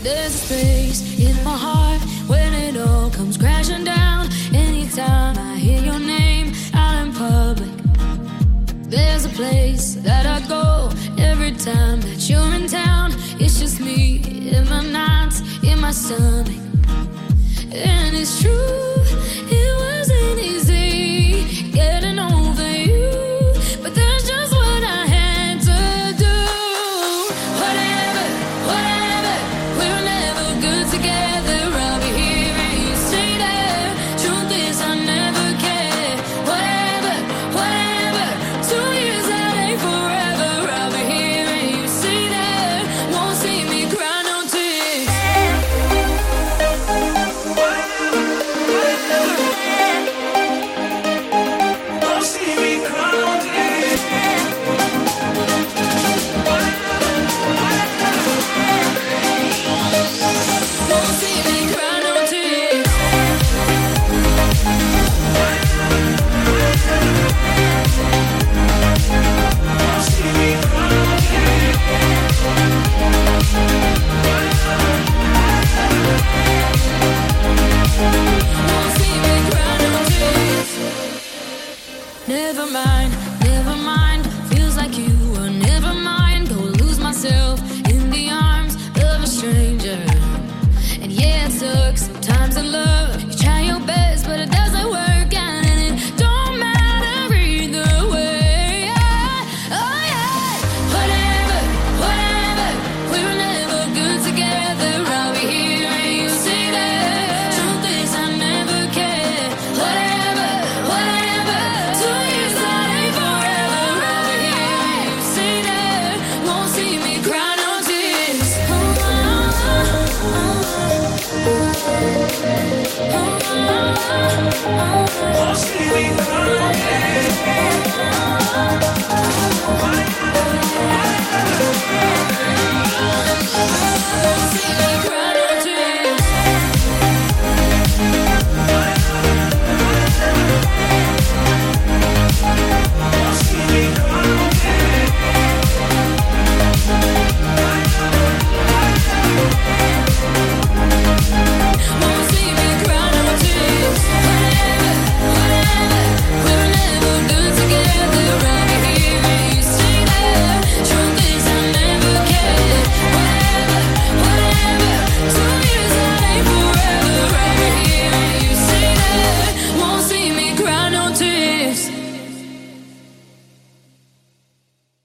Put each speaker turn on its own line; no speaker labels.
There's a space in my heart when it all comes crashing down. Anytime I hear your name out in public, there's a place that I go every time that you're in town. It's just me in my nights, in my stomach. And it's true, it wasn't easy getting over you, but that's just what I had to do. Whatever, whatever, we're never good together. I'll be here and you stay there. Truth is I never cared. Whatever, whatever, 2 years that ain't forever. I'll be here and you stay there. Won't see me cry no tears.
Won't see me cry no tears.
Won't see me cry no tears.
Won't see me cry no tears.
Won't see me cry no tears. Never mind, never mind. Feels like you were never mind. Go lose myself in the arms of a stranger. And yeah, it took some time to learn.